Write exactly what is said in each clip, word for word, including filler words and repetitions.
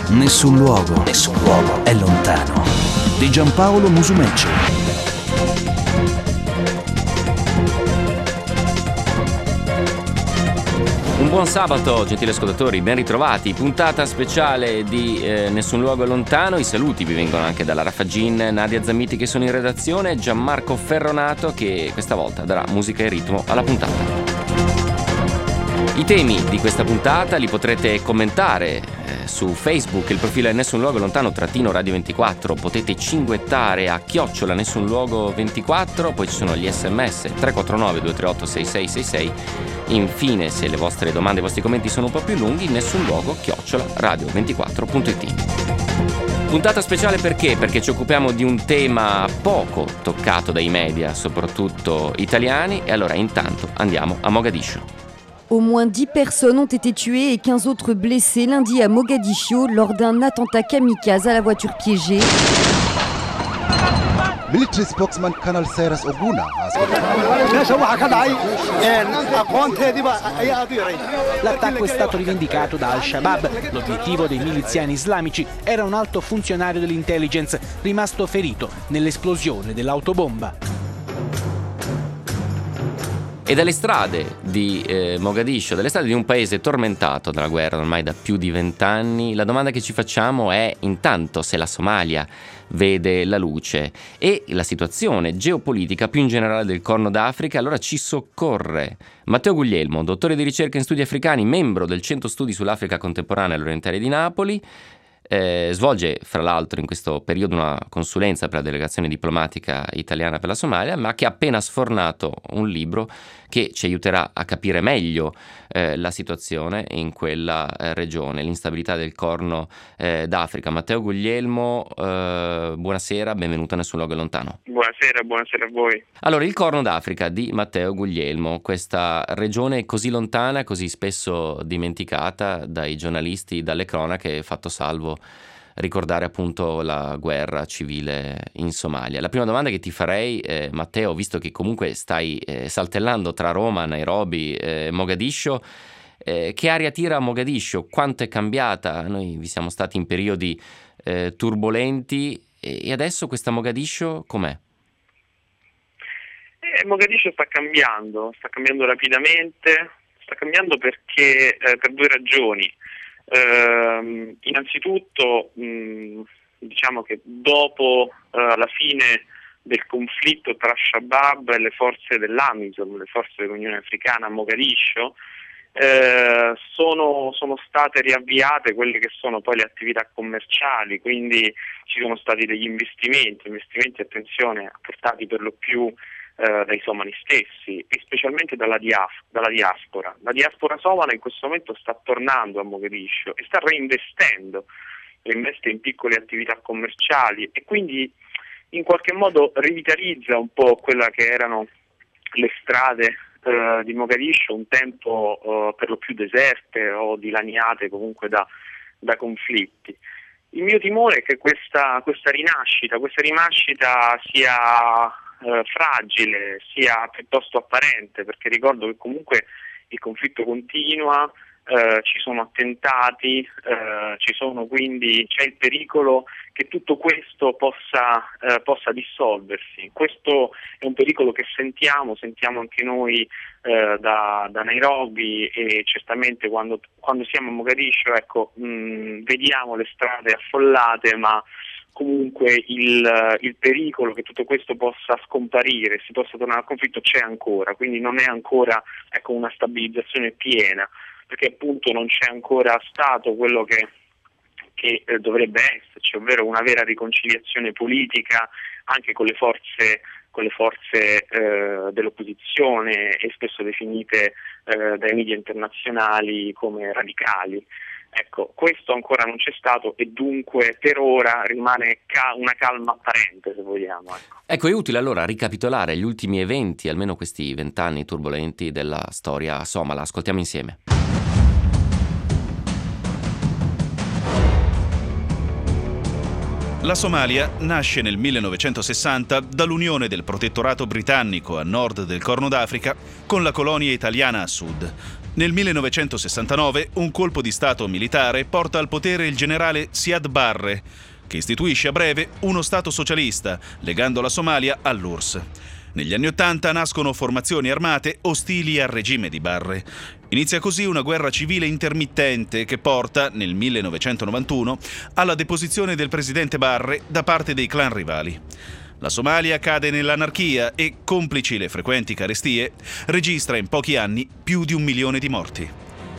Nessun luogo, nessun luogo è lontano. Di Giampaolo Musumeci. Un buon sabato, gentili ascoltatori, ben ritrovati. Puntata speciale di eh, Nessun luogo è lontano. I saluti vi vengono anche dalla Rafagin, Nadia Zammiti che sono in redazione, Gianmarco Ferronato che questa volta darà musica e ritmo alla puntata. I temi di questa puntata li potrete commentare eh, su Facebook, il profilo è Nessun luogo lontano trattino radio ventiquattro, potete cinguettare a chiocciola Nessun luogo ventiquattro, poi ci sono gli sms tre quattro nove due tre otto sei sei sei sei. Infine, se le vostre domande e i vostri commenti sono un po' più lunghi, nessun luogo chiocciola radio ventiquattro punto it. Puntata speciale perché? Perché ci occupiamo di un tema poco toccato dai media, soprattutto italiani, e allora intanto andiamo a Mogadiscio. Au moins dix personnes ont été tuées et quinze autres blessées lundi à Mogadiscio lors d'un attentat kamikaze à la voiture piégée. Military spokesman Colonel Cyrus Oguna L'attacco è stato rivendicato da Al-Shabaab. L'obiettivo dei miliziani islamici era un alto funzionario dell'intelligence rimasto ferito nell'esplosione dell'autobomba. E dalle strade di eh, Mogadiscio, dalle strade di un paese tormentato dalla guerra ormai da più di vent'anni, la domanda che ci facciamo è intanto se la Somalia vede la luce e la situazione geopolitica più in generale del Corno d'Africa. Allora ci soccorre Matteo Guglielmo, dottore di ricerca in studi africani, membro del Centro Studi sull'Africa Contemporanea all'Orientale di Napoli. Eh, svolge fra l'altro in questo periodo una consulenza per la delegazione diplomatica italiana per la Somalia, ma che ha appena sfornato un libro che ci aiuterà a capire meglio eh, la situazione in quella eh, regione, l'instabilità del Corno eh, d'Africa. Matteo Guglielmo, eh, buonasera, benvenuto a Nessun luogo è lontano. Buonasera, buonasera a voi. Allora, il Corno d'Africa di Matteo Guglielmo, questa regione così lontana, così spesso dimenticata dai giornalisti, dalle cronache, fatto salvo ricordare appunto la guerra civile in Somalia. La prima domanda che ti farei, eh, Matteo, visto che comunque stai eh, saltellando tra Roma, Nairobi e eh, Mogadiscio, eh, che aria tira a Mogadiscio? Quanto è cambiata? Noi vi siamo stati in periodi eh, turbolenti e adesso questa Mogadiscio com'è? Eh, Mogadiscio sta cambiando, sta cambiando rapidamente, sta cambiando perché eh, per due ragioni. Uh, innanzitutto mh, diciamo che dopo uh, la fine del conflitto tra Shabab e le forze dell'AMISOM, le forze dell'Unione Africana a Mogadiscio, uh, sono, sono state riavviate quelle che sono poi le attività commerciali, quindi ci sono stati degli investimenti, investimenti attenzione portati per lo più Uh, dai somali stessi e specialmente dalla, dias- dalla diaspora. La diaspora somala in questo momento sta tornando a Mogadiscio e sta reinvestendo, reinveste in piccole attività commerciali e quindi in qualche modo rivitalizza un po' quella che erano le strade uh, di Mogadiscio, un tempo uh, per lo più deserte o dilaniate comunque da, da conflitti. Il mio timore è che questa, questa rinascita, questa rinascita sia Eh, fragile, sia piuttosto apparente, perché ricordo che comunque il conflitto continua, eh, ci sono attentati, eh, ci sono quindi c'è il pericolo che tutto questo possa, eh, possa dissolversi. Questo è un pericolo che sentiamo, sentiamo anche noi eh, da, da Nairobi e certamente quando, quando siamo a Mogadiscio, ecco, mh, vediamo le strade affollate, ma comunque il, il pericolo che tutto questo possa scomparire, si possa tornare al conflitto c'è ancora, quindi non è ancora ecco, una stabilizzazione piena, perché appunto non c'è ancora stato quello che, che eh, dovrebbe esserci, ovvero una vera riconciliazione politica anche con le forze, con le forze eh, dell'opposizione e spesso definite eh, dai media internazionali come radicali. Ecco, questo ancora non c'è stato e dunque per ora rimane ca- una calma apparente, se vogliamo. Ecco. ecco, è utile allora ricapitolare gli ultimi eventi, almeno questi vent'anni turbolenti della storia somala. Ascoltiamo insieme. La Somalia nasce nel millenovecentosessanta dall'unione del protettorato britannico a nord del Corno d'Africa con la colonia italiana a sud. Nel millenovecentosessantanove un colpo di stato militare porta al potere il generale Siad Barre, che istituisce a breve uno stato socialista, legando la Somalia all'U R S S. Negli anni Ottanta nascono formazioni armate ostili al regime di Barre. Inizia così una guerra civile intermittente che porta, nel millenovecentonovantuno, alla deposizione del presidente Barre da parte dei clan rivali. La Somalia cade nell'anarchia e, complici le frequenti carestie, registra in pochi anni più di un milione di morti.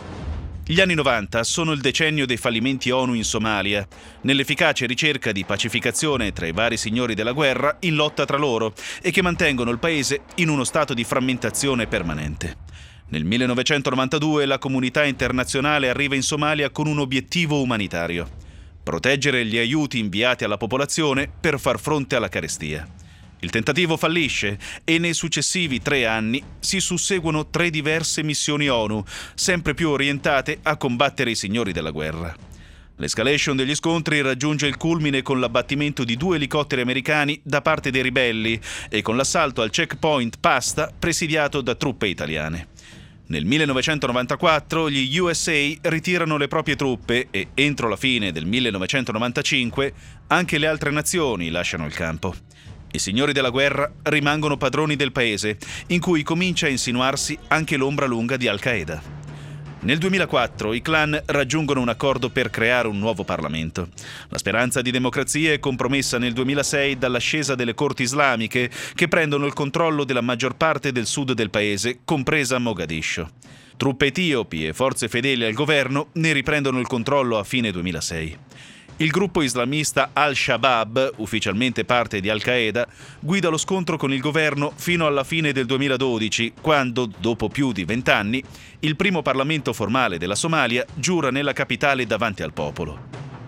Gli anni novanta sono il decennio dei fallimenti ONU in Somalia, nell'efficace ricerca di pacificazione tra i vari signori della guerra in lotta tra loro e che mantengono il paese in uno stato di frammentazione permanente. Nel millenovecentonovantadue la comunità internazionale arriva in Somalia con un obiettivo umanitario: proteggere gli aiuti inviati alla popolazione per far fronte alla carestia. Il tentativo fallisce e nei successivi tre anni si susseguono tre diverse missioni ONU, sempre più orientate a combattere i signori della guerra. L'escalation degli scontri raggiunge il culmine con l'abbattimento di due elicotteri americani da parte dei ribelli e con l'assalto al checkpoint Pasta presidiato da truppe italiane. Nel millenovecentonovantaquattro gli U S A ritirano le proprie truppe e, entro la fine del millenovecentonovantacinque, anche le altre nazioni lasciano il campo. I signori della guerra rimangono padroni del paese, in cui comincia a insinuarsi anche l'ombra lunga di Al-Qaeda. Nel duemilaquattro i clan raggiungono un accordo per creare un nuovo Parlamento. La speranza di democrazia è compromessa nel duemilasei dall'ascesa delle corti islamiche che prendono il controllo della maggior parte del sud del paese, compresa Mogadiscio. Truppe etiopi e forze fedeli al governo ne riprendono il controllo a fine duemilasei. Il gruppo islamista Al-Shabaab, ufficialmente parte di Al-Qaeda, guida lo scontro con il governo fino alla fine del duemiladodici, quando, dopo più di vent'anni, il primo Parlamento formale della Somalia giura nella capitale davanti al popolo.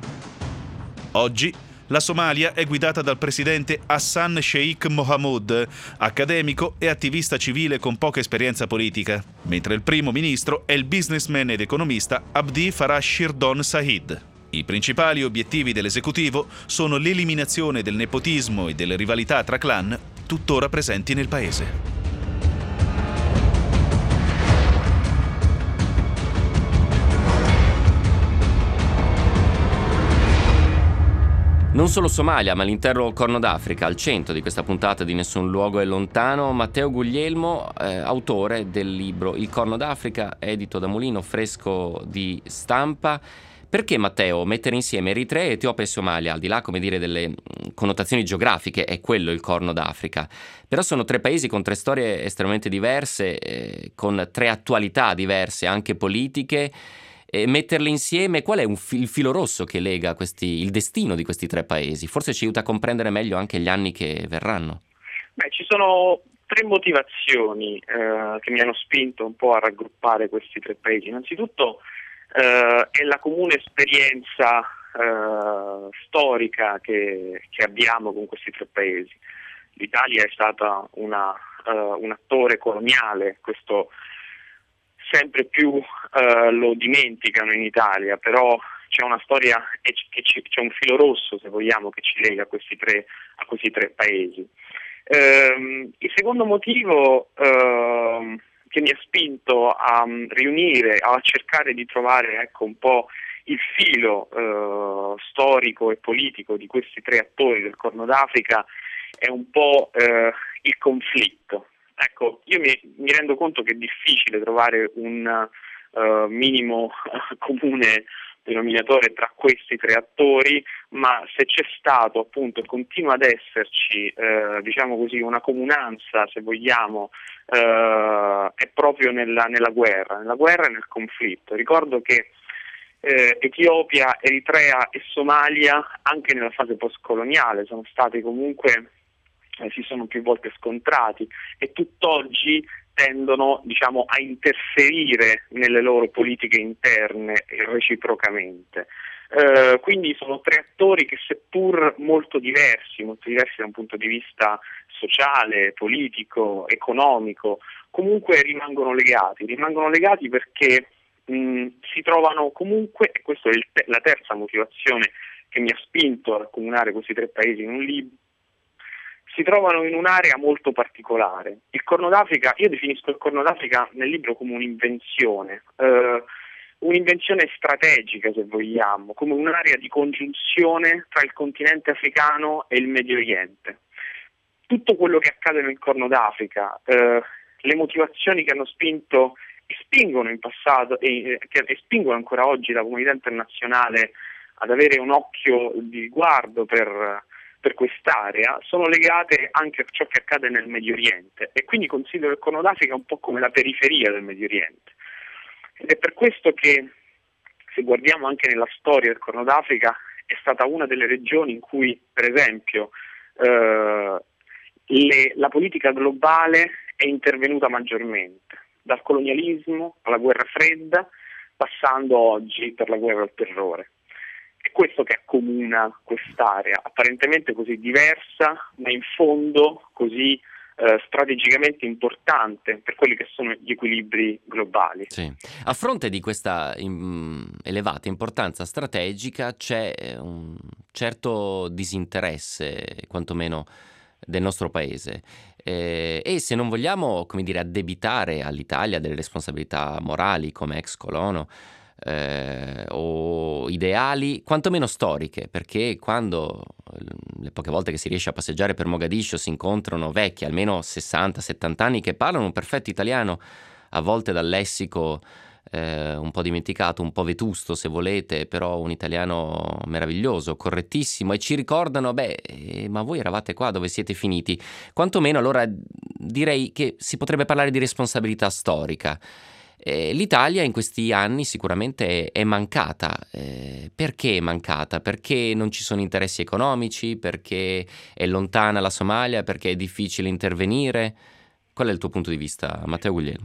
Oggi la Somalia è guidata dal presidente Hassan Sheikh Mohamud, accademico e attivista civile con poca esperienza politica, mentre il primo ministro è il businessman ed economista Abdi Farah Shirdon Sahid. I principali obiettivi dell'esecutivo sono l'eliminazione del nepotismo e delle rivalità tra clan tuttora presenti nel paese. Non solo Somalia, ma l'intero Corno d'Africa, al centro di questa puntata di Nessun luogo è lontano. Matteo Guglielmo, eh, autore del libro Il Corno d'Africa, edito da Mulino, fresco di stampa. Perché, Matteo, mettere insieme Eritrea, Etiopia e Somalia, al di là, come dire, delle connotazioni geografiche, è quello il Corno d'Africa. Però sono tre paesi con tre storie estremamente diverse, eh, con tre attualità diverse, anche politiche. E metterle insieme, qual è un fi- il filo rosso che lega questi, il destino di questi tre paesi? Forse ci aiuta a comprendere meglio anche gli anni che verranno. Beh, ci sono tre motivazioni eh, che mi hanno spinto un po' a raggruppare questi tre paesi. Innanzitutto Uh, è la comune esperienza uh, storica che, che abbiamo con questi tre paesi. L'Italia è stata una, uh, un attore coloniale, questo sempre più uh, lo dimenticano in Italia, però c'è una storia, e c- c'è un filo rosso, se vogliamo, che ci lega a questi tre, a questi tre paesi. Uh, il secondo motivo uh, che mi ha spinto a um, riunire, a cercare di trovare ecco un po' il filo uh, storico e politico di questi tre attori del Corno d'Africa è un po' uh, il conflitto. Ecco, io mi, mi rendo conto che è difficile trovare un uh, minimo uh, comune denominatore tra questi tre attori, ma se c'è stato appunto e continua ad esserci eh, diciamo così una comunanza, se vogliamo, eh, è proprio nella, nella guerra, nella guerra e nel conflitto. Ricordo che eh, Etiopia, Eritrea e Somalia anche nella fase postcoloniale sono stati comunque eh, si sono più volte scontrati e tutt'oggi tendono, diciamo, a interferire nelle loro politiche interne reciprocamente. Eh, quindi sono tre attori che, seppur molto diversi, molto diversi da un punto di vista sociale, politico, economico, comunque rimangono legati, rimangono legati perché mh, si trovano comunque, e questa è il te- la terza motivazione che mi ha spinto a raccomunare questi tre paesi in un libro, si trovano in un'area molto particolare. Il Corno d'Africa, io definisco il Corno d'Africa nel libro come un'invenzione, eh, un'invenzione strategica se vogliamo, come un'area di congiunzione tra il continente africano e il Medio Oriente. Tutto quello che accade nel Corno d'Africa, eh, le motivazioni che hanno spinto e spingono in passato e, che, e spingono ancora oggi la comunità internazionale ad avere un occhio di riguardo per, per quest'area, sono legate anche a ciò che accade nel Medio Oriente, e quindi considero il Corno d'Africa un po' come la periferia del Medio Oriente. Ed è per questo che, se guardiamo anche nella storia del Corno d'Africa, è stata una delle regioni in cui, per esempio, eh, le, la politica globale è intervenuta maggiormente, dal colonialismo alla guerra fredda, passando oggi per la guerra al terrore. È questo che accomuna quest'area, apparentemente così diversa, ma in fondo così eh, strategicamente importante per quelli che sono gli equilibri globali. Sì. A fronte di questa in, elevata importanza strategica c'è un certo disinteresse, quantomeno del nostro paese. Eh, e se non vogliamo, come dire, addebitare all'Italia delle responsabilità morali come ex colono, Eh, o ideali, quantomeno storiche, perché quando le poche volte che si riesce a passeggiare per Mogadiscio si incontrano vecchi, almeno sessanta settanta anni, che parlano un perfetto italiano, a volte dal lessico eh, un po' dimenticato, un po' vetusto se volete, però un italiano meraviglioso, correttissimo, e ci ricordano, beh, eh, ma voi eravate qua, dove siete finiti? Quantomeno allora direi che si potrebbe parlare di responsabilità storica. Eh, L'Italia in questi anni sicuramente è, è mancata. Eh, perché è mancata? Perché non ci sono interessi economici? Perché è lontana la Somalia? Perché è difficile intervenire? Qual è il tuo punto di vista, Matteo Guglielmo?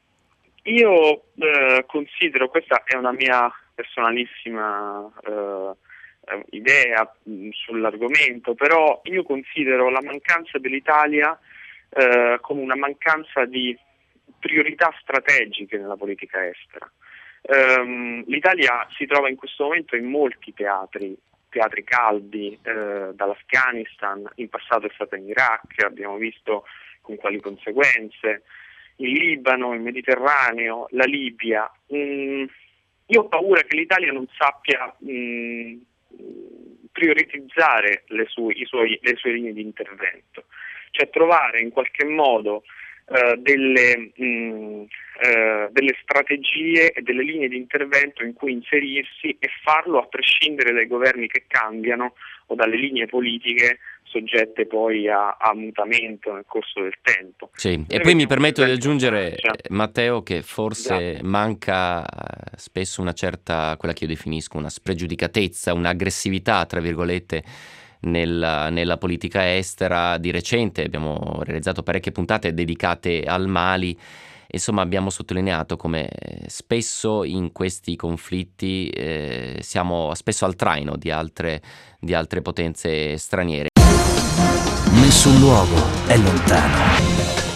Io eh, considero, questa è una mia personalissima eh, idea mh, sull'argomento, però io considero la mancanza dell'Italia eh, come una mancanza di priorità strategiche nella politica estera. Um, L'Italia si trova in questo momento in molti teatri, teatri caldi, eh, dall'Afghanistan, in passato è stata in Iraq, abbiamo visto con quali conseguenze, il Libano, il Mediterraneo, la Libia. Mm, io ho paura che l'Italia non sappia mm, prioritizzare le sue, i suoi, le sue linee di intervento, cioè trovare in qualche modo Uh, delle, mh, uh, delle strategie e delle linee di intervento in cui inserirsi, e farlo a prescindere dai governi che cambiano o dalle linee politiche soggette poi a, a mutamento nel corso del tempo. Sì. E poi mi permetto di aggiungere, Matteo, che forse esatto. manca spesso una certa, quella che io definisco una spregiudicatezza, un'aggressività, tra virgolette, Nella, nella politica estera. Di recente abbiamo realizzato parecchie puntate dedicate al Mali. Insomma, abbiamo sottolineato come spesso in questi conflitti eh, siamo spesso al traino di altre, di altre potenze straniere. Nessun luogo è lontano.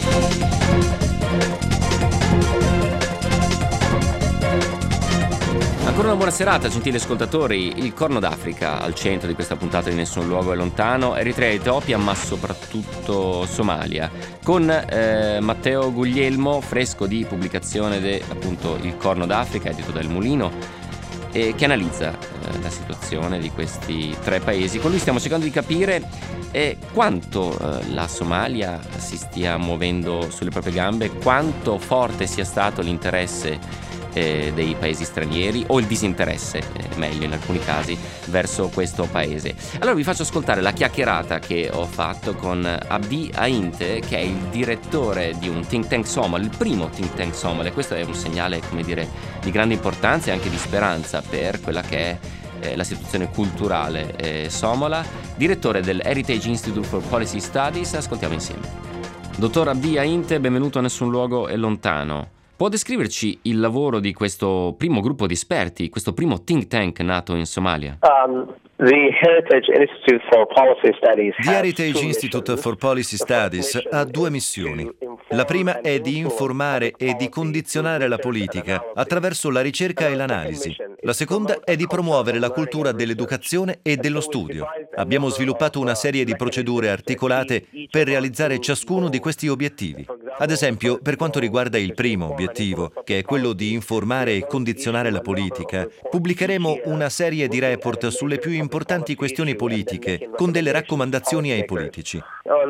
Ancora una buona serata, gentili ascoltatori. Il Corno d'Africa al centro di questa puntata di Nessun luogo è lontano, Eritrea, Etiopia, ma soprattutto Somalia, con eh, Matteo Guglielmo, fresco di pubblicazione di appunto Il Corno d'Africa, edito dal Mulino, eh, che analizza eh, la situazione di questi tre paesi. Con lui stiamo cercando di capire eh, quanto eh, la Somalia si stia muovendo sulle proprie gambe, quanto forte sia stato l'interesse Eh, dei paesi stranieri, o il disinteresse, eh, meglio in alcuni casi, verso questo paese. Allora vi faccio ascoltare la chiacchierata che ho fatto con Abdi Ainte, che è il direttore di un think tank somalo, il primo think tank somalo. Questo è un segnale, come dire, di grande importanza e anche di speranza per quella che è eh, la situazione culturale eh, somala, direttore del Heritage Institute for Policy Studies. Ascoltiamo insieme. Dottor Abdi Ainte, benvenuto a Nessun luogo è lontano. Può descriverci il lavoro di questo primo gruppo di esperti, questo primo think tank nato in Somalia? Um, the Heritage Institute for Policy Studies The Heritage Institute for Policy Studies ha due missioni. La prima è di informare e di condizionare la politica attraverso la ricerca e l'analisi. La seconda è di promuovere la cultura dell'educazione e dello studio. Abbiamo sviluppato una serie di procedure articolate per realizzare ciascuno di questi obiettivi. Ad esempio, per quanto riguarda il primo obiettivo, che è quello di informare e condizionare la politica, pubblicheremo una serie di report sulle più importanti questioni politiche, con delle raccomandazioni ai politici.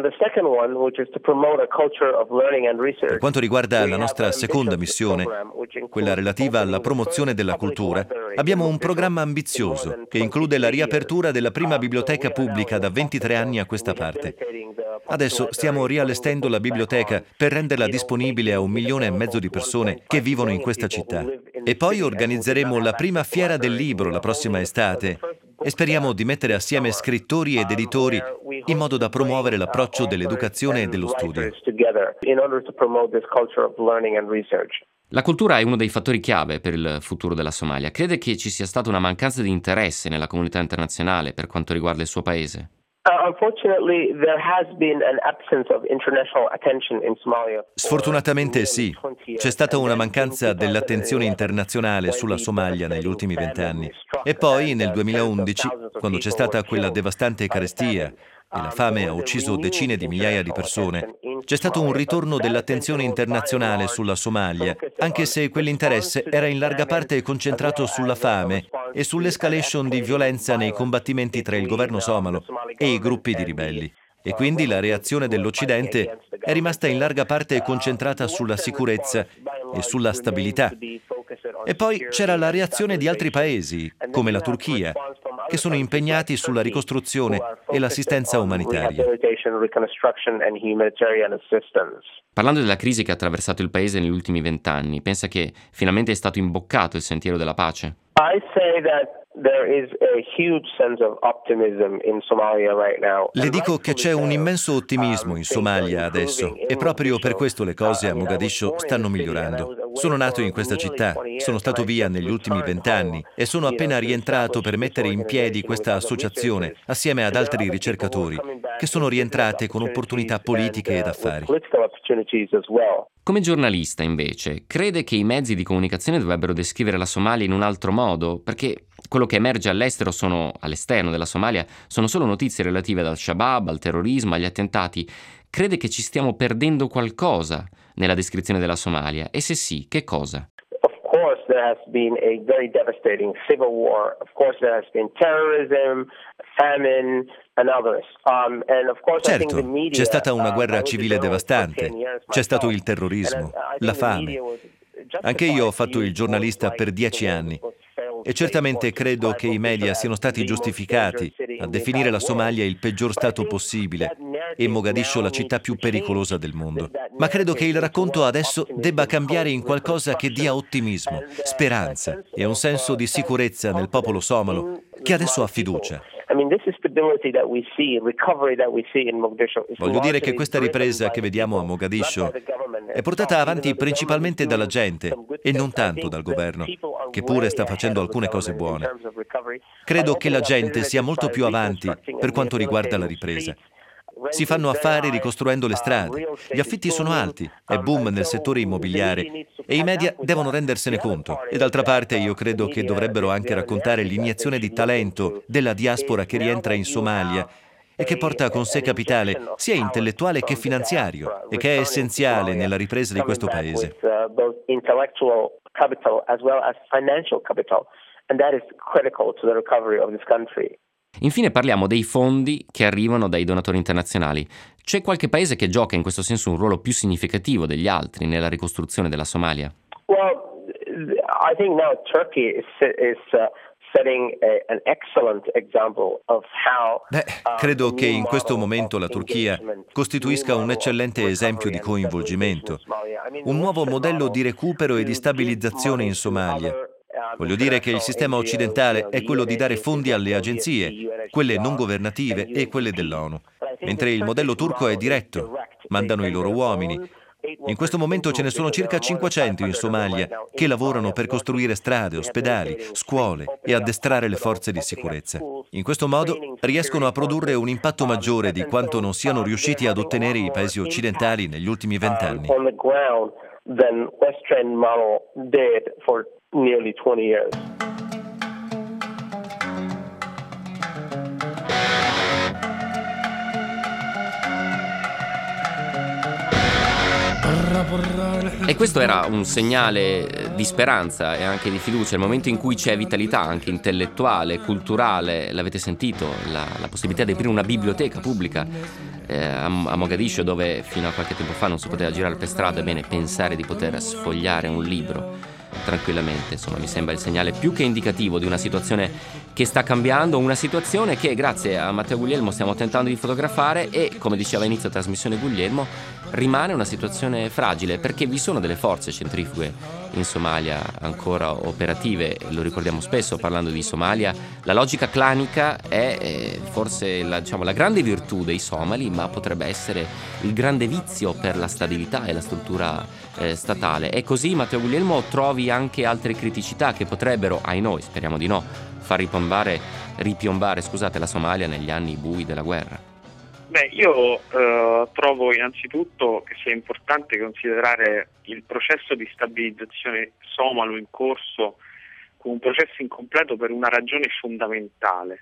Per quanto riguarda la nostra seconda missione, quella relativa alla promozione della cultura, abbiamo un programma ambizioso che include la riapertura della prima biblioteca pubblica da ventitré anni a questa parte. Adesso stiamo riallestendo la biblioteca per renderla disponibile a un milione e mezzo di persone che vivono in questa città. E poi organizzeremo la prima fiera del libro la prossima estate e speriamo di mettere assieme scrittori ed editori in modo da promuovere l'approccio dell'educazione e dello studio. La cultura è uno dei fattori chiave per il futuro della Somalia. Crede che ci sia stata una mancanza di interesse nella comunità internazionale per quanto riguarda il suo paese? Sfortunatamente sì. C'è stata una mancanza dell'attenzione internazionale sulla Somalia negli ultimi vent'anni. E poi nel duemilaundici, quando c'è stata quella devastante carestia e la fame ha ucciso decine di migliaia di persone, c'è stato un ritorno dell'attenzione internazionale sulla Somalia, anche se quell'interesse era in larga parte concentrato sulla fame e sull'escalation di violenza nei combattimenti tra il governo somalo e i gruppi di ribelli. E quindi la reazione dell'Occidente è rimasta in larga parte concentrata sulla sicurezza e sulla stabilità. E poi c'era la reazione di altri paesi, come la Turchia, che sono impegnati sulla ricostruzione e l'assistenza umanitaria. Parlando della crisi che ha attraversato il paese negli ultimi vent'anni, pensa che finalmente è stato imboccato il sentiero della pace? Le dico che c'è un immenso ottimismo in Somalia adesso e proprio per questo le cose a Mogadiscio stanno migliorando. Sono nato in questa città, sono stato via negli ultimi vent'anni e sono appena rientrato per mettere in piedi questa associazione assieme ad altri ricercatori che sono rientrate con opportunità politiche ed affari. Come giornalista, invece, crede che i mezzi di comunicazione dovrebbero descrivere la Somalia in un altro modo? Perché quello che emerge all'estero sono, all'esterno della Somalia, sono solo notizie relative ad Al-Shabaab, al terrorismo, agli attentati. Crede che ci stiamo perdendo qualcosa nella descrizione della Somalia? E se sì, che cosa? There has been a very devastating civil war. Of course, there has been terrorism, famine, and others. Um, and of course, certo, I think the media, c'è stata una guerra civile devastante, c'è stato il terrorismo, la fame. Anche io ho fatto il giornalista per dieci anni e certamente credo che i media siano stati giustificati a definire la Somalia il peggior stato possibile e Mogadiscio la città più pericolosa del mondo. Ma credo che il racconto adesso debba cambiare in qualcosa che dia ottimismo, speranza e un senso di sicurezza nel popolo somalo che adesso ha fiducia. Voglio dire che questa ripresa che vediamo a Mogadiscio è portata avanti principalmente dalla gente e non tanto dal governo, che pure sta facendo alcune cose buone. Credo che la gente sia molto più avanti per quanto riguarda la ripresa. Si fanno affari ricostruendo le strade, gli affitti sono alti, è boom nel settore immobiliare e i media devono rendersene conto. E d'altra parte io credo che dovrebbero anche raccontare l'iniezione di talento della diaspora che rientra in Somalia e che porta con sé capitale sia intellettuale che finanziario e che è essenziale nella ripresa di questo paese. Infine parliamo dei fondi che arrivano dai donatori internazionali. C'è qualche paese che gioca in questo senso un ruolo più significativo degli altri nella ricostruzione della Somalia? Well, I think now Turkey is, is uh, setting a, an excellent example of how Beh, credo che in questo momento la Turchia costituisca un eccellente esempio di coinvolgimento, un nuovo modello di recupero e di stabilizzazione in Somalia. Voglio dire che il sistema occidentale è quello di dare fondi alle agenzie, quelle non governative e quelle dell'ONU, mentre il modello turco è diretto, mandano i loro uomini In questo momento ce ne sono circa cinquecento in Somalia che lavorano per costruire strade, ospedali, scuole e addestrare le forze di sicurezza. In questo modo riescono a produrre un impatto maggiore di quanto non siano riusciti ad ottenere i paesi occidentali negli ultimi vent'anni. Than Western model did for nearly twenty years. E questo era un segnale di speranza e anche di fiducia, il momento in cui c'è vitalità anche intellettuale, culturale. L'avete sentito, la, la possibilità di aprire una biblioteca pubblica eh, a, a Mogadiscio, dove fino a qualche tempo fa non si poteva girare per strada. Ebbene, pensare di poter sfogliare un libro tranquillamente, insomma, mi sembra il segnale più che indicativo di una situazione che sta cambiando, una situazione che grazie a Matteo Guglielmo stiamo tentando di fotografare e, come diceva all'inizio della trasmissione Guglielmo, rimane una situazione fragile perché vi sono delle forze centrifughe in Somalia ancora operative. Lo ricordiamo spesso parlando di Somalia, la logica clanica è eh, forse la, diciamo, la grande virtù dei somali, ma potrebbe essere il grande vizio per la stabilità e la struttura eh, statale. E così, Matteo Guglielmo, trovi anche altre criticità che potrebbero, ai noi, speriamo di no, far ripiombare, ripiombare scusate, la Somalia negli anni bui della guerra. Beh, io eh, trovo innanzitutto che sia importante considerare il processo di stabilizzazione somalo in corso come un processo incompleto per una ragione fondamentale,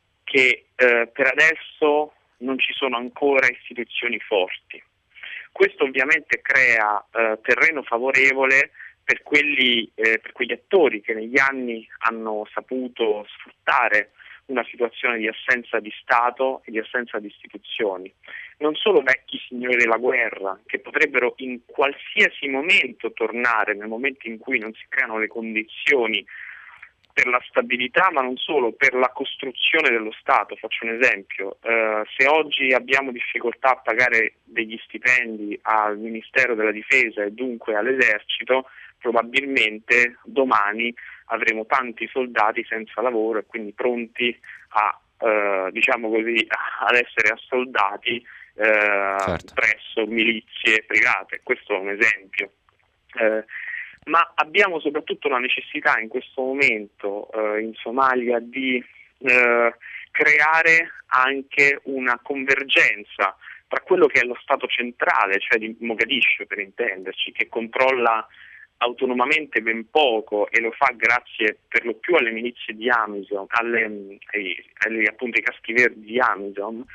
che eh, per adesso non ci sono ancora istituzioni forti. Questo ovviamente crea eh, terreno favorevole per quelli, eh, per quegli attori che negli anni hanno saputo sfruttare una situazione di assenza di Stato e di assenza di istituzioni. Non solo vecchi signori della guerra, che potrebbero in qualsiasi momento tornare nel momento in cui non si creano le condizioni per la stabilità, ma non solo, per la costruzione dello Stato. Faccio un esempio, eh, se oggi abbiamo difficoltà a pagare degli stipendi al Ministero della Difesa e dunque all'Esercito, probabilmente domani avremo tanti soldati senza lavoro e quindi pronti a, eh, diciamo così, ad essere assoldati eh, certo. presso milizie private. Questo è un esempio. Eh, ma abbiamo soprattutto la necessità in questo momento eh, in Somalia di eh, creare anche una convergenza tra quello che è lo Stato centrale, cioè di Mogadiscio per intenderci, che controlla autonomamente ben poco e lo fa grazie per lo più alle milizie di Amisom, alle, ai, ai, appunto ai caschi verdi di Amisom,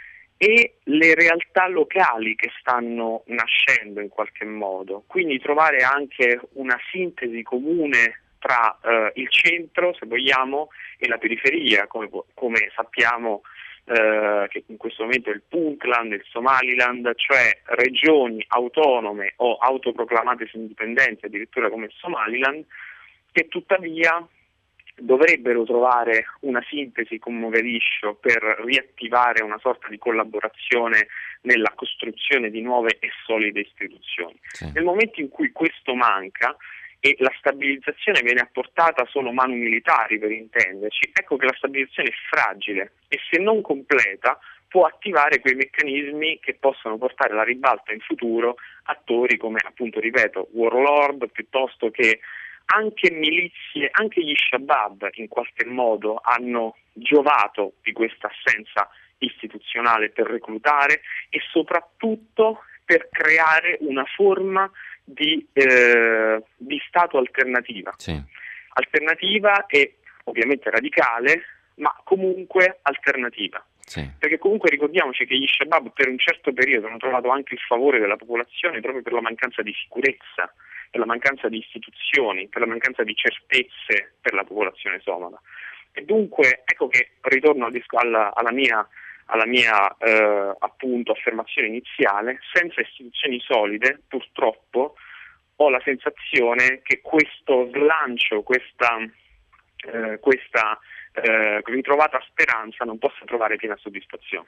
e le realtà locali che stanno nascendo in qualche modo. Quindi trovare anche una sintesi comune tra eh, il centro, se vogliamo, e la periferia, come, come sappiamo eh, che in questo momento è il Puntland, il Somaliland, cioè regioni autonome o autoproclamate indipendenti, addirittura come il Somaliland, che tuttavia dovrebbero trovare una sintesi con Mogadiscio per riattivare una sorta di collaborazione nella costruzione di nuove e solide istituzioni. Sì. Nel momento in cui questo manca e la stabilizzazione viene apportata solo manu militari per intenderci, ecco che la stabilizzazione è fragile e se non completa può attivare quei meccanismi che possono portare alla ribalta in futuro attori come, appunto, ripeto, warlord, piuttosto che anche milizie, anche gli Shabab in qualche modo hanno giovato di questa assenza istituzionale per reclutare e soprattutto per creare una forma di, eh, di Stato alternativa. Sì. Alternativa e ovviamente radicale, ma comunque alternativa. Sì. Perché comunque ricordiamoci che gli Shabab per un certo periodo hanno trovato anche il favore della popolazione proprio per la mancanza di sicurezza, per la mancanza di istituzioni, per la mancanza di certezze per la popolazione somala. E dunque ecco che ritorno al disco, alla, alla mia, alla mia eh, appunto affermazione iniziale: senza istituzioni solide purtroppo ho la sensazione che questo slancio, questa, eh, questa eh, ritrovata speranza non possa trovare piena soddisfazione.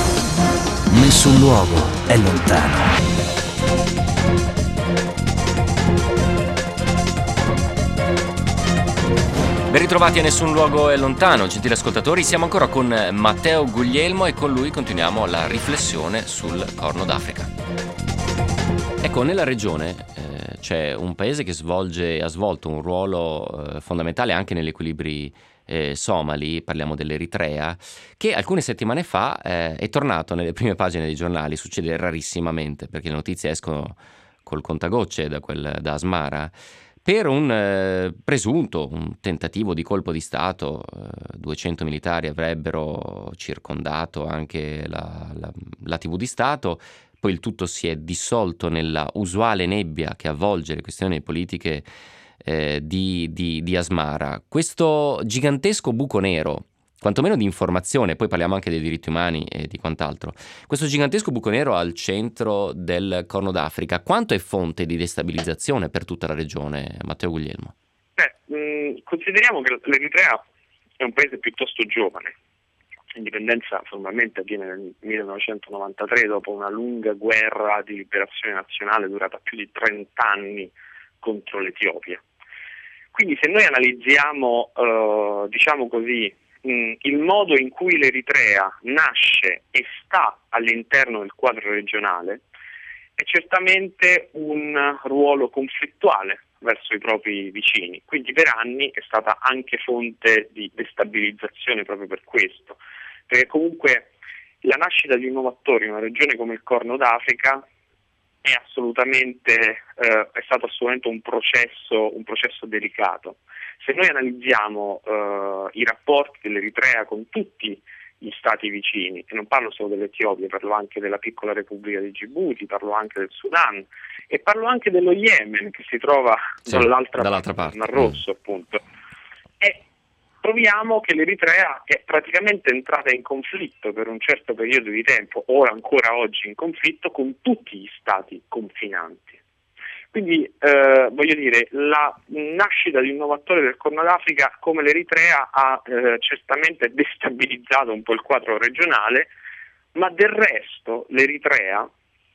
Nessun luogo è lontano. Ben ritrovati a Nessun luogo è lontano, gentili ascoltatori, siamo ancora con Matteo Guglielmo e con lui continuiamo la riflessione sul Corno d'Africa. Ecco, nella regione eh, c'è un paese che svolge, ha svolto un ruolo eh, fondamentale anche negli equilibri eh, somali, parliamo dell'Eritrea, che alcune settimane fa eh, è tornato nelle prime pagine dei giornali. Succede rarissimamente perché le notizie escono col contagocce da, quel, da Asmara, per un eh, presunto, un tentativo di colpo di Stato. eh, duecento militari avrebbero circondato anche la, la, la tivù di Stato. Poi il tutto si è dissolto nella usuale nebbia che avvolge le questioni politiche eh, di, di, di Asmara. Questo gigantesco buco nero, quantomeno di informazione, poi parliamo anche dei diritti umani e di quant'altro, questo gigantesco buco nero al centro del Corno d'Africa, quanto è fonte di destabilizzazione per tutta la regione, Matteo Guglielmo? Beh, mh, consideriamo che l'Eritrea è un paese piuttosto giovane. L'indipendenza formalmente avviene nel millenovecentonovantatré, dopo una lunga guerra di liberazione nazionale durata più di trenta anni contro l'Etiopia. Quindi se noi analizziamo, eh, diciamo così, mh, il modo in cui l'Eritrea nasce e sta all'interno del quadro regionale, è certamente un ruolo conflittuale verso i propri vicini. Quindi per anni è stata anche fonte di destabilizzazione proprio per questo. Perché comunque la nascita di un nuovo attore in una regione come il Corno d'Africa è assolutamente eh, è stato assolutamente un processo un processo delicato. Se noi analizziamo eh, i rapporti dell'Eritrea con tutti gli stati vicini, e non parlo solo dell'Etiopia, parlo anche della piccola Repubblica di Gibuti, parlo anche del Sudan e parlo anche dello Yemen, che si trova sì, dall'altra, dall'altra parte del Mar Rosso, appunto. E troviamo che l'Eritrea è praticamente entrata in conflitto per un certo periodo di tempo, o ancora oggi in conflitto, con tutti gli stati confinanti. Quindi, eh, voglio dire, la nascita di un nuovo attore del Corno d'Africa come l'Eritrea ha eh, certamente destabilizzato un po' il quadro regionale, ma del resto l'Eritrea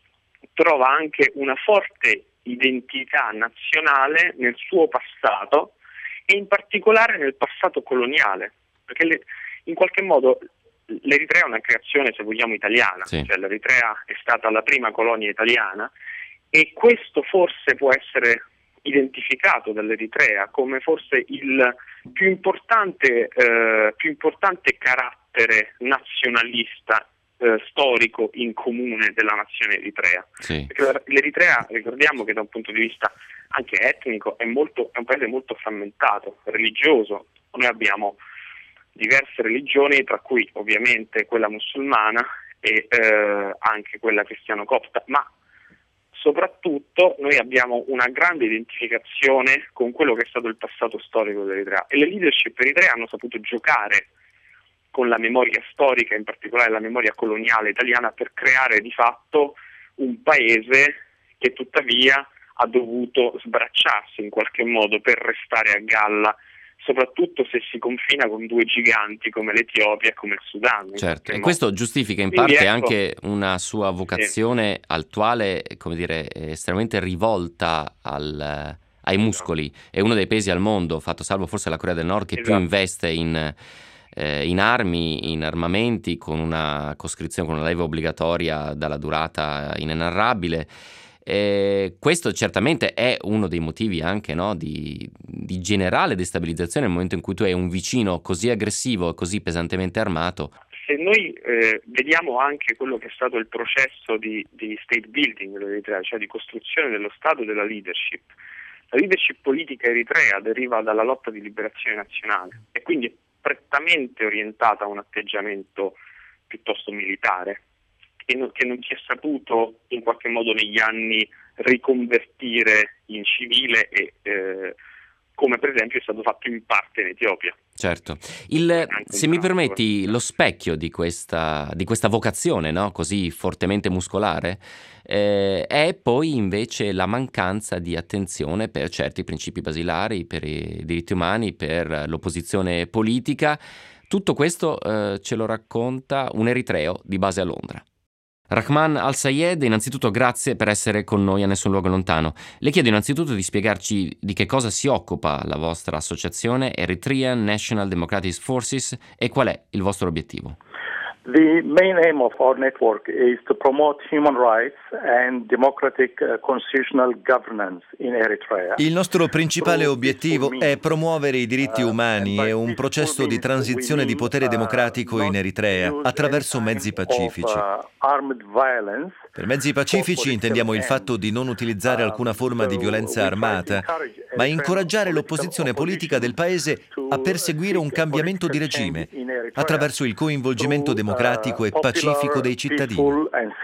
trova anche una forte identità nazionale nel suo passato, e in particolare nel passato coloniale, perché le, in qualche modo l'Eritrea è una creazione, se vogliamo, italiana, sì. Cioè l'Eritrea è stata la prima colonia italiana, e questo forse può essere identificato dall'Eritrea come forse il più importante, eh, più importante carattere nazionalista eh, storico in comune della nazione eritrea. Sì. Perché l'Eritrea, ricordiamo che da un punto di vista anche etnico, è, molto, è un paese molto frammentato, religioso. Noi abbiamo diverse religioni, tra cui ovviamente quella musulmana e eh, anche quella cristiano-copta, ma soprattutto noi abbiamo una grande identificazione con quello che è stato il passato storico dell'Eritrea, e le leadership eritree hanno saputo giocare con la memoria storica, in particolare la memoria coloniale italiana, per creare di fatto un paese che tuttavia ha dovuto sbracciarsi in qualche modo per restare a galla, soprattutto se si confina con due giganti come l'Etiopia e come il Sudan. Certo, e questo giustifica in Quindi parte ecco, anche una sua vocazione sì. attuale, come dire, estremamente rivolta al, ai muscoli. È uno dei paesi al mondo, fatto salvo forse la Corea del Nord, che esatto. più investe in, eh, in armi, in armamenti, con una coscrizione, con una leva obbligatoria dalla durata inenarrabile. Eh, questo certamente è uno dei motivi anche, no, di, di generale destabilizzazione nel momento in cui tu hai un vicino così aggressivo e così pesantemente armato. Se noi eh, vediamo anche quello che è stato il processo di, di state building dell'Eritrea, cioè di costruzione dello Stato e della leadership, la leadership politica eritrea deriva dalla lotta di liberazione nazionale e quindi è prettamente orientata a un atteggiamento piuttosto militare, che non, che non si è saputo in qualche modo negli anni riconvertire in civile, e eh, come per esempio è stato fatto in parte in Etiopia. Certo. Il, se mi permetti, lo specchio di questa, di questa vocazione, no, così fortemente muscolare, eh, è poi invece la mancanza di attenzione per certi principi basilari, per i diritti umani, per l'opposizione politica. Tutto questo eh, ce lo racconta un eritreo di base a Londra. Rahman Al-Sayed, innanzitutto grazie per essere con noi a Nessun Luogo Lontano. Le chiedo innanzitutto di spiegarci di che cosa si occupa la vostra associazione Eritrean National Democratic Forces e qual è il vostro obiettivo. The main aim of our network is to promote human rights and democratic uh, constitutional governance in Eritrea. Il nostro principale obiettivo è promuovere i diritti umani e un processo di transizione di potere democratico in Eritrea attraverso mezzi pacifici. Per mezzi pacifici intendiamo il fatto di non utilizzare alcuna forma di violenza armata, ma incoraggiare l'opposizione politica del paese a perseguire un cambiamento di regime attraverso il coinvolgimento democratico e pacifico dei cittadini.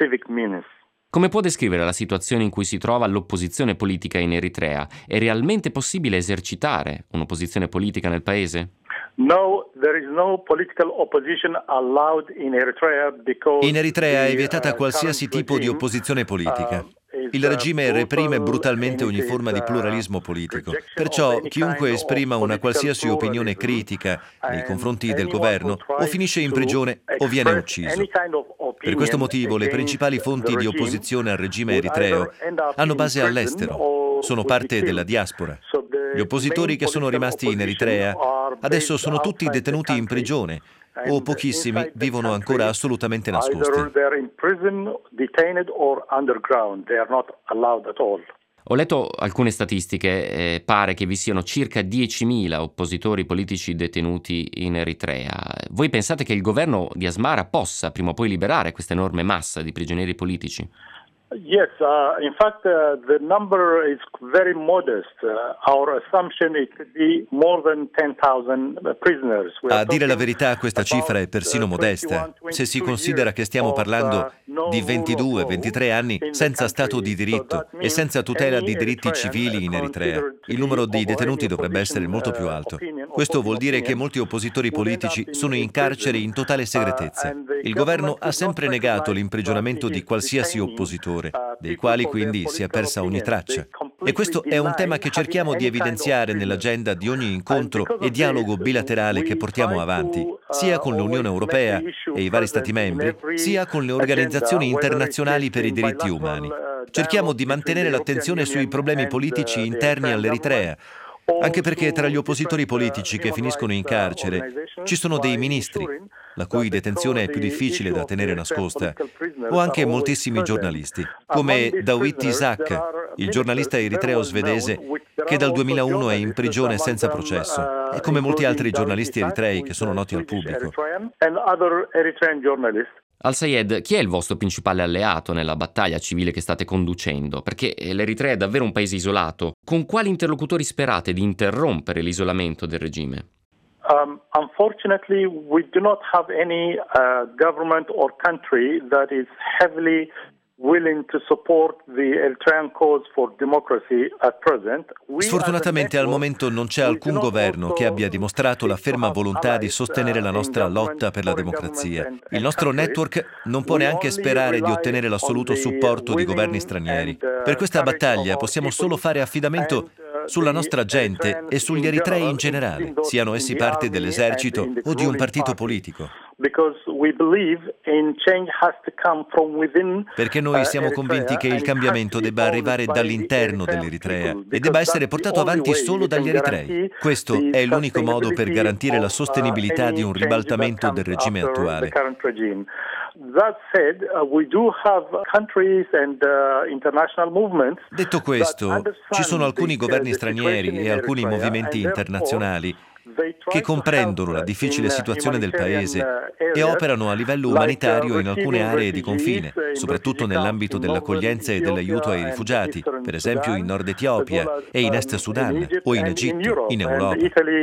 Come può descrivere la situazione in cui si trova l'opposizione politica in Eritrea? È realmente possibile esercitare un'opposizione politica nel paese? No, there is no political opposition allowed in Eritrea because In Eritrea è vietata the, uh, qualsiasi current tipo di regime, opposizione politica. uh, is, Il regime uh, reprime brutal brutalmente ogni and forma di is, uh, pluralismo politico. rejection Perciò of any chiunque kind esprima of una political qualsiasi opinione pluralism critica nei and confronti del anyone governo who o tries finisce in to prigione o viene express ucciso. any kind of opinion Per questo motivo le principali against fonti the di regime opposizione al regime would eritreo either end up hanno in base prison all'estero, or sono would be parte della killed. diaspora. So the Gli oppositori main che sono political rimasti in opposition Eritrea are adesso based sono tutti outside the detenuti in country. prigione And o pochissimi inside the vivono country, ancora assolutamente nascosti. Either they're in prison, detained or underground. They are not allowed at all. Ho letto alcune statistiche, eh, pare che vi siano circa diecimila oppositori politici detenuti in Eritrea. Voi pensate che il governo di Asmara possa prima o poi liberare questa enorme massa di prigionieri politici? Yes, uh, in fact, uh, the number is very modest. Uh, our assumption it could be more than ten thousand prisoners. We are A dire la talking verità, questa cifra è persino about, uh, modesta, se si considera che stiamo of, parlando uh, di no ventidue rule of ventitré law anni in the senza country. Stato di So diritto that e means senza tutela any di diritti Eritrean civili in Eritrea. considered to Il numero be di of detenuti any dovrebbe essere molto più opposition, alto. uh, opinion, Questo vuol dire che opinion, molti oppositori would end up politici in- sono in in carcere in totale prison. segretezza. Uh, and the Il governo government ha does sempre not negato recognize l'imprigionamento that it di is qualsiasi detaining, oppositore, uh, dei people quali for their quindi si è political persa ogni opinion. traccia. They E completely questo è un deny tema che having cerchiamo di any kind of evidenziare prisoners. nell'agenda di ogni And incontro because e of dialogo this, bilaterale we che portiamo try avanti, to, uh, sia con l'Unione always Europea make the issue e i vari Stati present in membri, every sia con le agenda, organizzazioni whether internazionali it's per i in diritti bilateral, umani. uh, Cerchiamo di dialogue mantenere between the l'attenzione European sui problemi Union politici and, uh, the interni Eritrean all'Eritrea, government. anche perché tra gli Also, oppositori different, uh, politici che human finiscono in rights, uh, carcere organizations ci sono dei by ministri, ensuring la cui that they detenzione è call più the difficile issue da of tenere the Eritrean nascosta, political prisoners o anche are always moltissimi present. giornalisti, Among come these Dawit prisoners, Isaak, there are il giornalista ministers eritreo very well svedese, known, which there che are dal also duemilauno è in journalists prigione among senza them, processo, uh, e come molti altri including giornalisti Dawit Isaak, eritrei who che is sono a noti al Swedish pubblico. Eritrean, and other Eritrean journalists. Al-Sayed, chi è il vostro principale alleato nella battaglia civile che state conducendo? Perché l'Eritrea è davvero un paese isolato. Con quali interlocutori sperate di interrompere l'isolamento del regime? Um, unfortunately, we do not have any uh, government or country that is heavily willing to support the Eritrean cause for democracy at present. We Sfortunatamente as a al momento non c'è network, alcun we do not governo also che abbia dimostrato la seek to ferma have volontà di allies, sostenere la uh, nostra in government, lotta per la foreign democrazia. governments and- Il nostro and countries. network non può We neanche only sperare di rely ottenere l'assoluto on the supporto di governi willing stranieri. and, uh, Per questa courage battaglia of our possiamo people solo fare affidamento and, uh, sulla the nostra gente Eritreans e sugli in eritrei in general, generale, those siano in essi the parte army dell'esercito and in the o di un ruling partito party. politico. Because we believe in change has to come from within, Perché noi uh, siamo Eritrea, convinti che and il it has cambiamento to be debba arrivare owned by dall'interno the Eritrean dell'Eritrea people, e debba because essere that's the portato only avanti way solo you can dagli eritrei. guarantee Questo the è l'unico modo per sustainability garantire la of, uh, sostenibilità di un any change ribaltamento that del comes regime after attuale. the current regime. That said, uh, we do have countries and uh, international movements. Detto questo, ci sono alcuni governi stranieri e alcuni movimenti internazionali che comprendono la difficile situazione del paese e operano a livello umanitario in alcune aree di confine, soprattutto nell'ambito dell'accoglienza e dell'aiuto ai rifugiati, per esempio in Nord Etiopia e in Est Sudan o in Egitto, in Europa.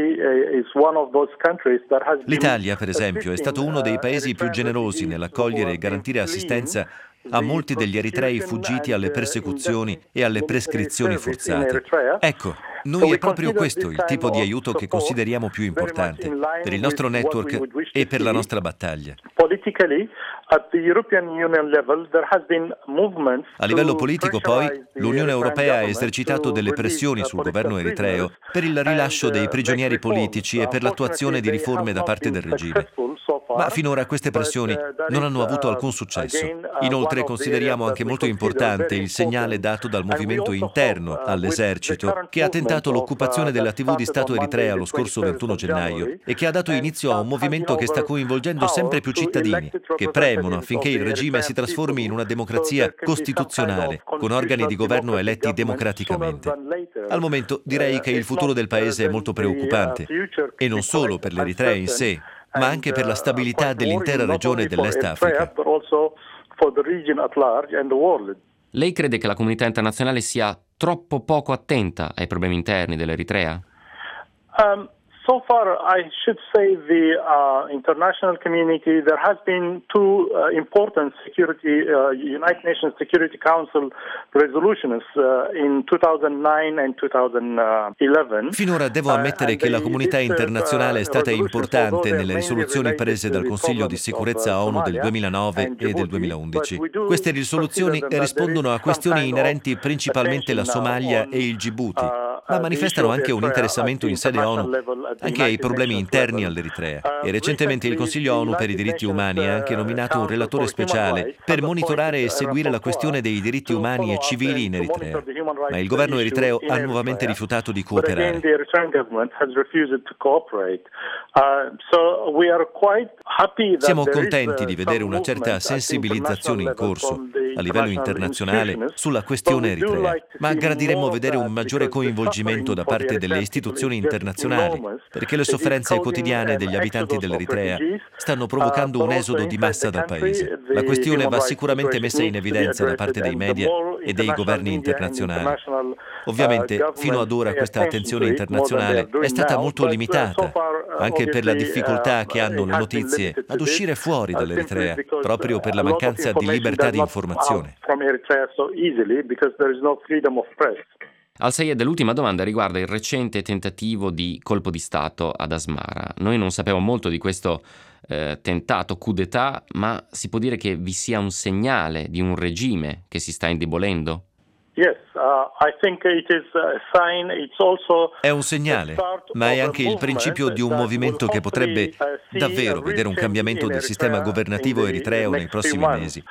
L'Italia, per esempio, è stato uno dei paesi più generosi nell'accogliere e garantire assistenza a molti degli eritrei fuggiti alle persecuzioni e alle prescrizioni forzate. Ecco, noi è proprio questo il tipo di aiuto che consideriamo più importante per il nostro network e per la nostra battaglia. A livello politico, poi, l'Unione Europea ha esercitato delle pressioni sul governo eritreo per il rilascio dei prigionieri politici e per l'attuazione di riforme da parte del regime. Ma finora queste pressioni non hanno avuto alcun successo. Inoltre consideriamo anche molto importante il segnale dato dal movimento interno all'esercito, che ha tentato l'occupazione della tivù di Stato Eritrea lo scorso ventuno gennaio e che ha dato inizio a un movimento che sta coinvolgendo sempre più cittadini, che premono affinché il regime si trasformi in una democrazia costituzionale, con organi di governo eletti democraticamente. Al momento direi che il futuro del paese è molto preoccupante, e non solo per l'Eritrea in sé, ma anche per la stabilità dell'intera regione dell'Est Africa. Lei crede che la comunità internazionale sia troppo poco attenta ai problemi interni dell'Eritrea? Um, So far, I should say the uh, international community, there has been two uh, important security, uh, United Nations Security Council resolutions uh, in two thousand nine and two thousand eleven. Finora devo ammettere che la comunità internazionale è stata importante nelle risoluzioni prese dal Consiglio di sicurezza ONU del duemilanove e del duemilaundici. Queste risoluzioni rispondono a questioni inerenti principalmente alla Somalia e il Djibouti, ma manifestano anche un interessamento in sede ONU anche ai problemi interni all'Eritrea. E recentemente il Consiglio ONU per i diritti umani ha anche nominato un relatore speciale per monitorare e seguire la questione dei diritti umani e civili in Eritrea. Ma il governo eritreo ha nuovamente rifiutato di cooperare. Siamo contenti di vedere una certa sensibilizzazione in corso a livello internazionale sulla questione eritrea, ma gradiremmo vedere un maggiore coinvolgimento da parte delle istituzioni internazionali, perché le sofferenze quotidiane degli abitanti dell'Eritrea stanno provocando un esodo di massa dal paese. La questione va sicuramente messa in evidenza da parte dei media e dei governi internazionali. Ovviamente, fino ad ora questa attenzione internazionale è stata molto limitata, anche per la difficoltà che hanno le notizie ad uscire fuori dall'Eritrea, proprio per la mancanza di libertà di informazione. Al-Sayed, l'ultima domanda riguarda il recente tentativo di colpo di Stato ad Asmara. Noi non sappiamo molto di questo eh, tentato coup d'état, ma si può dire che vi sia un segnale di un regime che si sta indebolendo? È un segnale, ma è anche il principio di un movimento che potrebbe davvero vedere un cambiamento del sistema governativo eritreo nei prossimi mesi.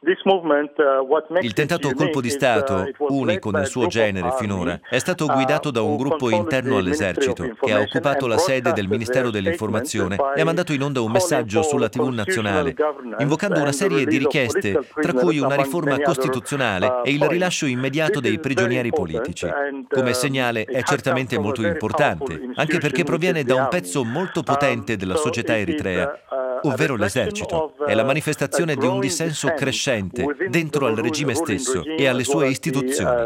Il tentato colpo di Stato, unico nel suo genere finora, è stato guidato da un gruppo interno all'esercito che ha occupato la sede del Ministero dell'Informazione e ha mandato in onda un messaggio sulla tivù nazionale, invocando una serie di richieste, tra cui una riforma costituzionale e il rilascio immediato dei prigionieri politici. Come segnale è certamente molto importante, anche perché proviene da un pezzo molto potente della società eritrea, ovvero l'esercito. È la manifestazione di un dissenso crescente dentro al regime stesso e alle sue istituzioni.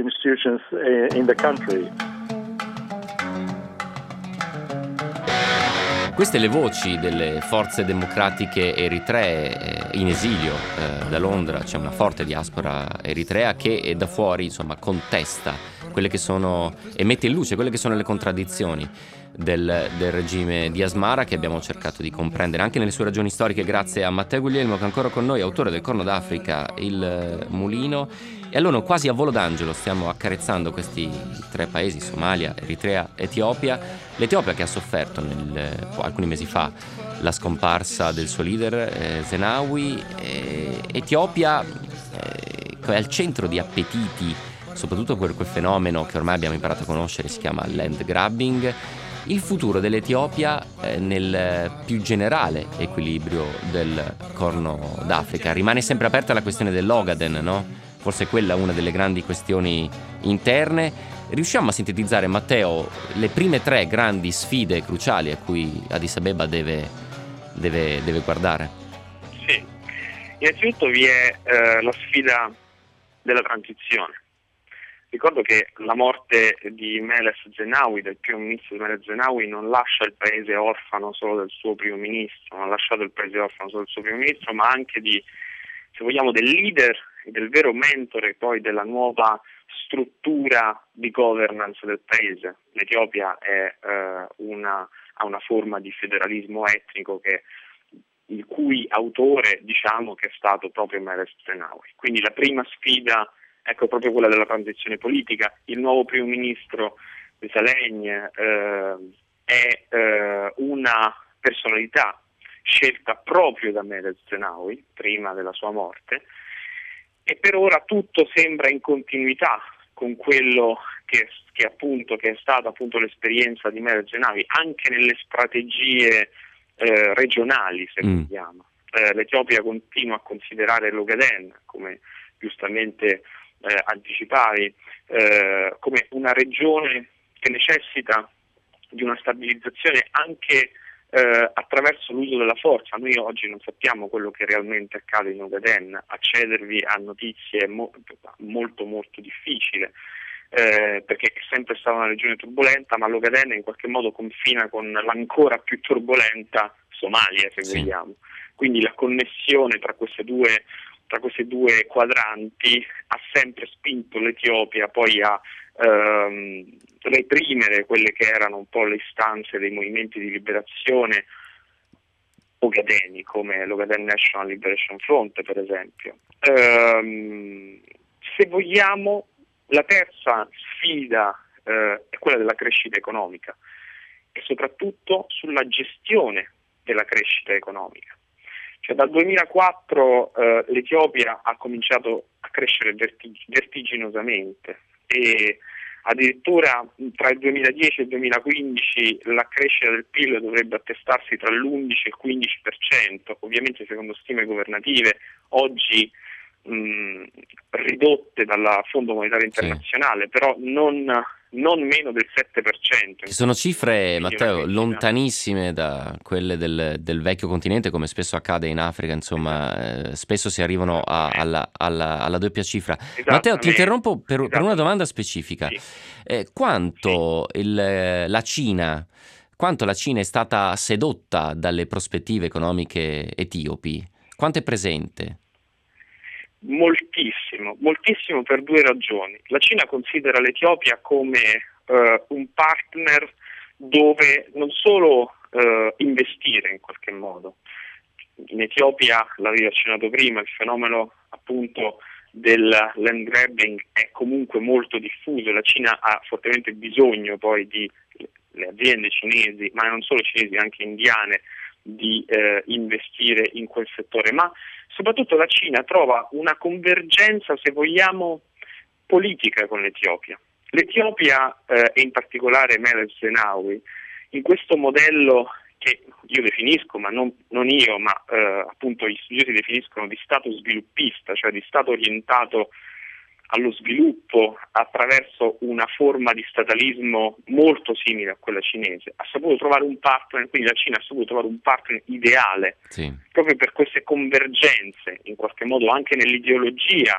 Queste le voci delle forze democratiche eritree in esilio eh, da Londra. C'è una forte diaspora eritrea che da fuori, insomma, contesta quelle che sono e mette in luce quelle che sono le contraddizioni del, del regime di Asmara, che abbiamo cercato di comprendere anche nelle sue ragioni storiche grazie a Matteo Guglielmo, che è ancora con noi, autore del Corno d'Africa, Il Mulino. E allora quasi a volo d'angelo stiamo accarezzando questi tre paesi, Somalia, Eritrea, Etiopia. L'Etiopia che ha sofferto nel, alcuni mesi fa la scomparsa del suo leader eh, Zenawi, eh, Etiopia eh, è al centro di appetiti, soprattutto per quel fenomeno che ormai abbiamo imparato a conoscere, si chiama land grabbing. Il futuro dell'Etiopia eh, nel più generale equilibrio del Corno d'Africa. Rimane sempre aperta la questione dell'Ogaden, no? Forse quella è una delle grandi questioni interne. Riusciamo a sintetizzare, Matteo, le prime tre grandi sfide cruciali a cui Addis Abeba deve, deve, deve guardare? Sì, innanzitutto vi è eh, la sfida della transizione. Ricordo che la morte di Meles Zenawi, del primo ministro Meles Zenawi, non lascia il paese orfano solo del suo primo ministro, non ha lasciato il paese orfano solo del suo primo ministro, ma anche di, se vogliamo, del leader e del vero mentore poi della nuova struttura di governance del paese. L'Etiopia è, eh, una, ha una forma di federalismo etnico che, il cui autore, diciamo, che è stato proprio Meles Zenawi. Quindi la prima sfida, ecco, proprio quella della transizione politica. Il nuovo primo ministro Desalegn eh, è eh, una personalità scelta proprio da Meles Zenawi prima della sua morte, e per ora tutto sembra in continuità con quello che, che appunto che è stata appunto l'esperienza di Meles Zenawi anche nelle strategie eh, regionali, se mm. vogliamo. Eh, L'Etiopia continua a considerare l'Ogaden, come giustamente eh, anticipavi, eh, come una regione che necessita di una stabilizzazione anche eh, attraverso l'uso della forza. Noi oggi non sappiamo quello che realmente accade in Ogaden, accedervi a notizie è mo- molto molto difficile, eh, perché è sempre stata una regione turbolenta, ma l'Ogaden in qualche modo confina con l'ancora più turbolenta Somalia, se sì. vogliamo. Quindi la connessione tra queste due tra questi due quadranti ha sempre spinto l'Etiopia poi a ehm, reprimere quelle che erano un po' le istanze dei movimenti di liberazione ogadeni, come l'Ogaden National Liberation Front, per esempio. Ehm, se vogliamo, la terza sfida eh, è quella della crescita economica e soprattutto sulla gestione della crescita economica. Cioè, dal duemilaquattro eh, l'Etiopia ha cominciato a crescere vertig- vertiginosamente e addirittura tra il duemiladieci e il duemilaquindici la crescita del P I L dovrebbe attestarsi tra l'undici e il quindici per cento, ovviamente secondo stime governative, oggi mh, ridotte dal Fondo Monetario Internazionale, sì. però non... non meno del sette per cento. Che sono cifre, Matteo, lontanissime da quelle del, del vecchio continente, come spesso accade in Africa, insomma, eh, spesso si arrivano a, alla, alla, alla doppia cifra. Matteo, ti interrompo per, per una domanda specifica. Sì. Eh, quanto sì. il, la Cina, quanto la Cina è stata sedotta dalle prospettive economiche etiopi? Quanto è presente? Moltissimo, moltissimo per due ragioni. La Cina considera l'Etiopia come eh, un partner dove non solo eh, investire in qualche modo. In Etiopia, l'avevo accennato prima, il fenomeno appunto del land grabbing è comunque molto diffuso. La Cina ha fortemente bisogno poi di le aziende cinesi, ma non solo cinesi, anche indiane, di eh, investire in quel settore, ma soprattutto la Cina trova una convergenza, se vogliamo, politica con l'Etiopia. L'Etiopia eh, e in particolare Meles Zenawi in questo modello che io definisco, ma non, non io, ma eh, appunto gli studiosi definiscono di Stato sviluppista, cioè di Stato orientato allo sviluppo attraverso una forma di statalismo molto simile a quella cinese, ha saputo trovare un partner, quindi la Cina ha saputo trovare un partner ideale, sì. proprio per queste convergenze, in qualche modo anche nell'ideologia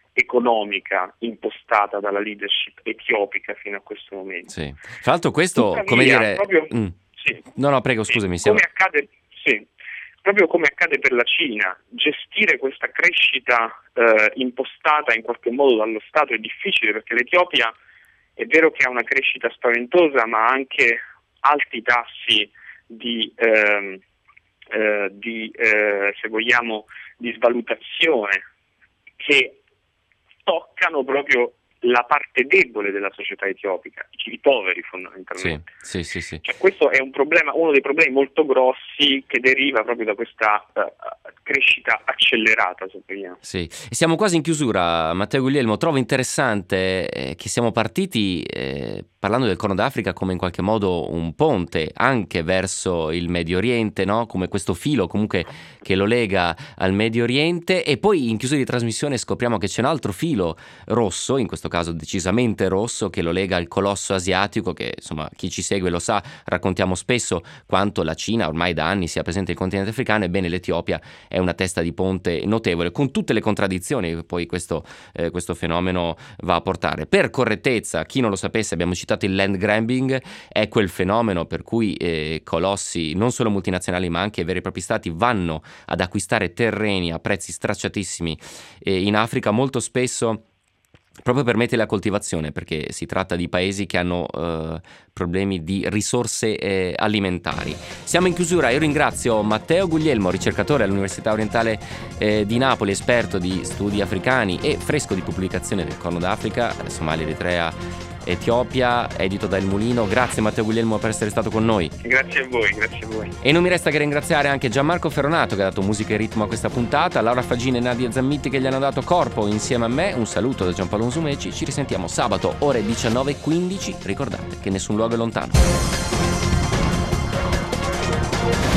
economica impostata dalla leadership etiopica fino a questo momento. Sì. Tra l'altro questo, Tuttavia, come dire... proprio, mm. sì, no, no, prego, sì, scusami. Come accade... Sì. Proprio come accade per la Cina, gestire questa crescita eh, impostata in qualche modo dallo Stato è difficile, perché l'Etiopia è vero che ha una crescita spaventosa, ma ha anche alti tassi di, eh, eh, di eh, se vogliamo, di svalutazione che toccano proprio la parte debole della società etiopica, i poveri fondamentalmente. Sì, sì, sì, sì. Cioè, questo è un problema, uno dei problemi molto grossi che deriva proprio da questa uh, crescita accelerata, se vogliamo. Sì, e siamo quasi in chiusura, Matteo Guglielmo. Trovo interessante eh, che siamo partiti eh, parlando del Corno d'Africa come in qualche modo un ponte anche verso il Medio Oriente, no? Come questo filo comunque che lo lega al Medio Oriente, e poi in chiusura di trasmissione scopriamo che c'è un altro filo rosso, in questo caso decisamente rosso, che lo lega al colosso asiatico, che insomma chi ci segue lo sa, raccontiamo spesso quanto la Cina ormai da anni sia presente nel continente africano. Ebbene, l'Etiopia è una testa di ponte notevole, con tutte le contraddizioni che poi questo, eh, questo fenomeno va a portare. Per correttezza, chi non lo sapesse, abbiamo citato il land grabbing, è quel fenomeno per cui eh, colossi non solo multinazionali ma anche veri e propri stati vanno ad acquistare terreni a prezzi stracciatissimi eh, in Africa, molto spesso proprio per mettere la coltivazione, perché si tratta di paesi che hanno eh, problemi di risorse eh, alimentari. Siamo in chiusura, io ringrazio Matteo Guglielmo, ricercatore all'Università Orientale eh, di Napoli, esperto di studi africani e fresco di pubblicazione del Corno d'Africa, Somalia, Eritrea Etiopia, edito da Il Mulino. Grazie Matteo Guglielmo per essere stato con noi. Grazie a voi, grazie a voi. E non mi resta che ringraziare anche Gianmarco Ferronato che ha dato musica e ritmo a questa puntata, Laura Faggini e Nadia Zammiti che gli hanno dato corpo insieme a me. Un saluto da Giampaolo Musumeci, ci risentiamo sabato ore diciannove e quindici. Ricordate che nessun luogo è lontano.